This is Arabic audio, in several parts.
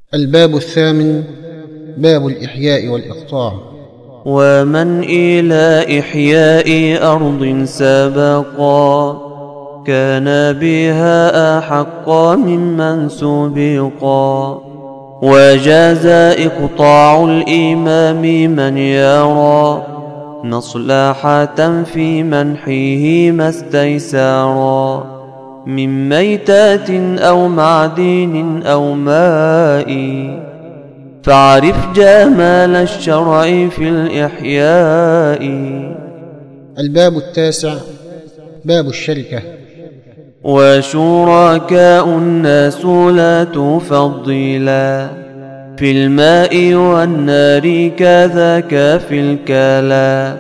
الباب الثامن باب الإحياء والإقطاع. ومن إلى إحياء أرض سبقا كان بها أحق ممن سبقا، وجاز إقطاع الإمام من يرى مصلحة في منحه ما استيسرا، من ميتة أو معدن أو ماء، فاعرف جمال الشرع في الإحياء. الباب التاسع باب الشركة. وشركاء الناس لا تفضلا في الماء والنار كذاك في الكلا،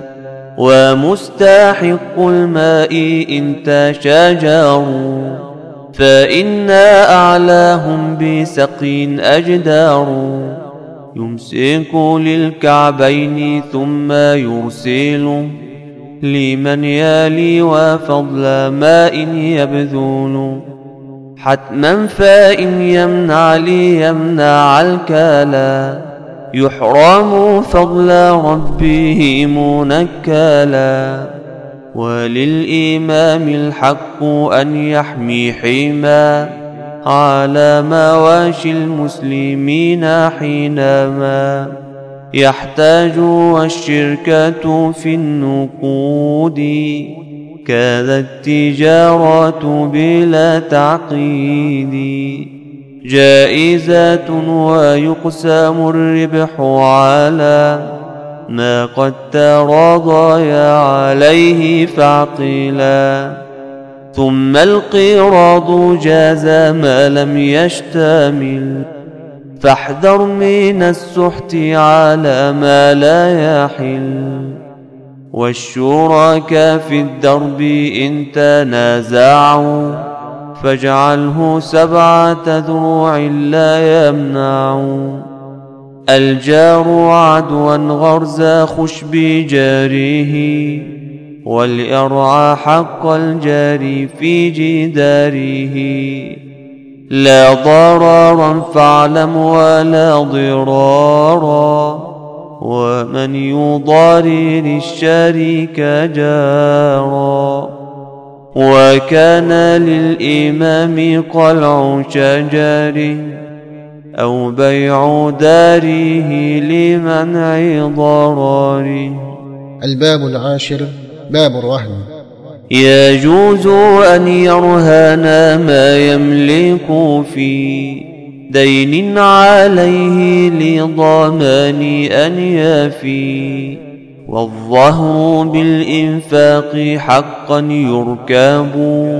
ومستحق الماء إن تشاجروا فإن أعلاهم بسقي أجدار، يمسك للكعبين ثم يرسل لمن يلي وفضل ماء يبذل، حتما فإن يمنع ليمنع الكلا، يحرم فضل ربه منكلا. وللإمام الحق أن يحمي حما على مواشي المسلمين حينما يحتاج الشركة في النقود، كذا التجارة بلا تعقيد جائزة، ويقسم الربح على ما قد تراضيا عليه فاعقلا، ثم القراض جاز ما لم يشتمل، فاحذر من السحت على ما لا يحل. والشركاء في الدرب إن تنازعوا فاجعله 7 ذروع لا يمنع، الجار عدوا غرز خشب جاره، والإرعى حق الجار في جداره، لا ضررا فاعلم ولا ضرارا، ومن يضارر الشريك جارا. وكان للإمام قلع شجر أو بيع داره لمنع ضراره. الباب العاشر باب الرهن. يجوز أن يرهن ما يملك في دين عليه لضمان أن يفي، والظهر بالإنفاق حقا يركب،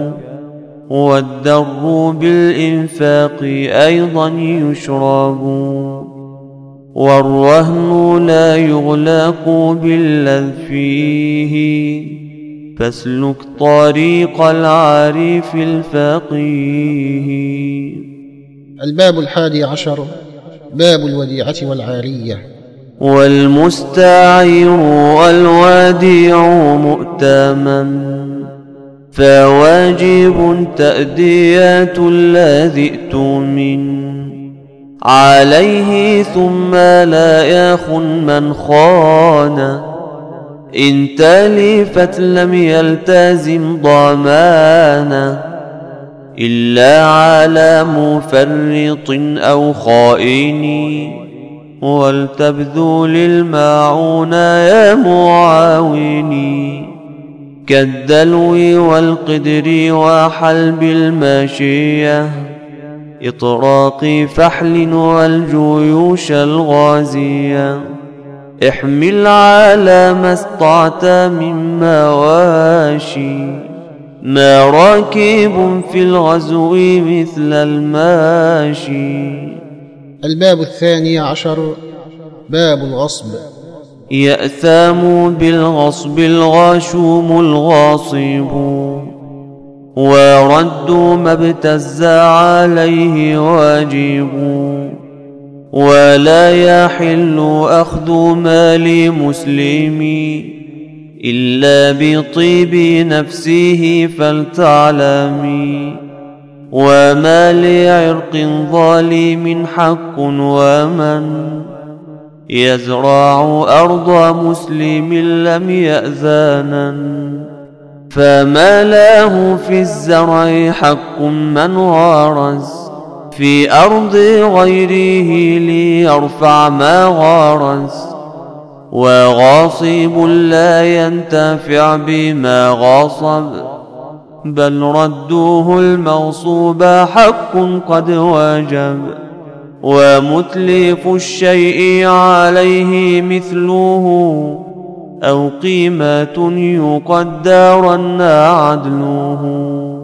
والدر بالإنفاق أيضا يشرب، والرهن لا يغلق باللذ فيه، فاسلك طريق العارف الفقيه. الباب 11 باب الوديعة والعارية. والمستعير والوديع مؤتمن، فواجب تأدية الذي ائتمن عليه، ثم لا يخن من خان، إن تلفت لم يلتزم ضمانا، إلا على مفرط أو خائن، ولتبذل الماعون يا معاوني، كالدلو والقدر وحلب الماشية، إطراق فحل والجيوش الغازية، احمل على ما استطعت من مواشي، ما راكب في الغزو مثل الماشي. الباب 12 باب الغصب. يأثم بالغصب الغاشوم الغاصب، ورد ما ابتز عليه واجب، ولا يحل أخذ مال مسلم إلا بطيب نفسه فلتعلمي، وما لعرق ظالم حق ومن يزرع أرض مسلم لم يأذانا فما له في الزرع حق من غارس في أرض غيره ليرفع ما غارس وغاصب لا ينتفع بما غاصب بل ردوه المغصوب حق قد وجب ومتلف الشيء عليه مثله أو قيمة يقدرن عدله